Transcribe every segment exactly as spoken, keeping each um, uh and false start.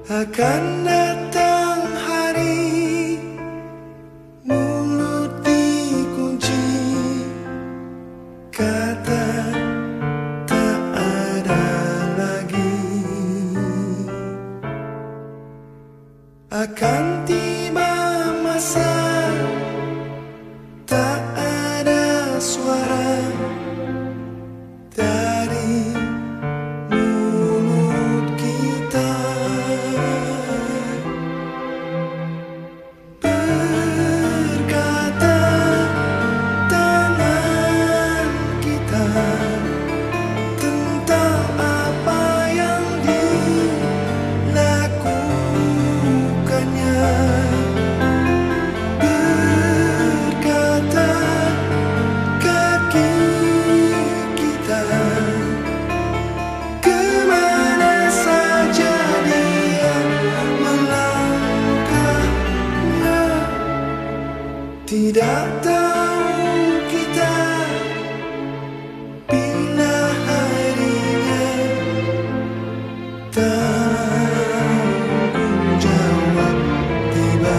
Akan datang hari mulut dikunci, kata tak ada lagi. Akan tiba masa tak ada suara dari mulut kita, berkata tangan kita tentang apa yang dilakukannya, berkata kaki kita kemana saja dia melangkahnya. Tidak tahu kita bila harinya tanggung jawab tiba.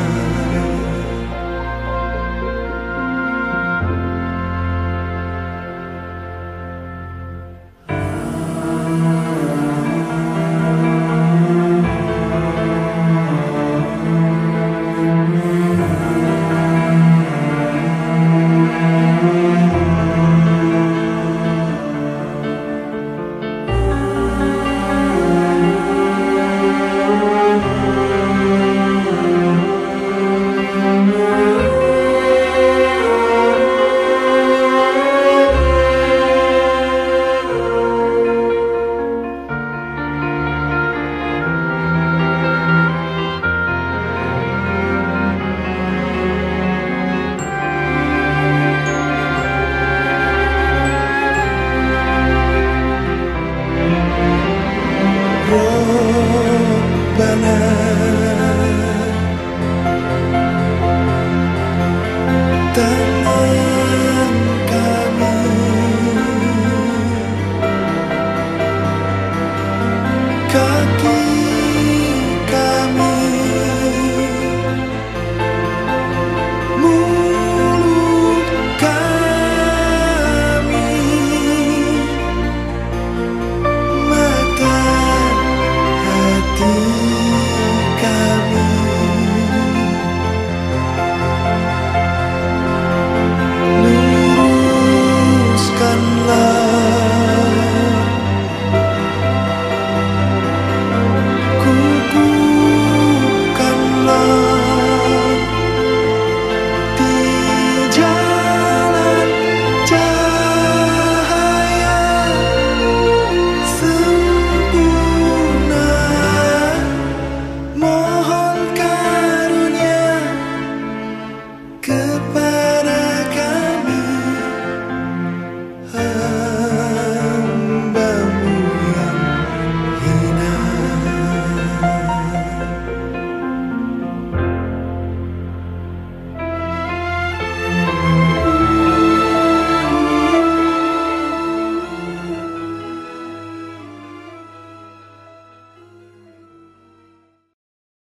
Robbana, tangan kami, kaki